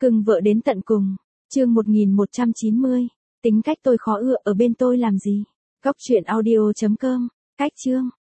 Cưng vợ đến tận cùng. Chương 1190. Tính cách tôi khó ưa ở bên tôi làm gì? Góc truyện audio.com. Cách chương.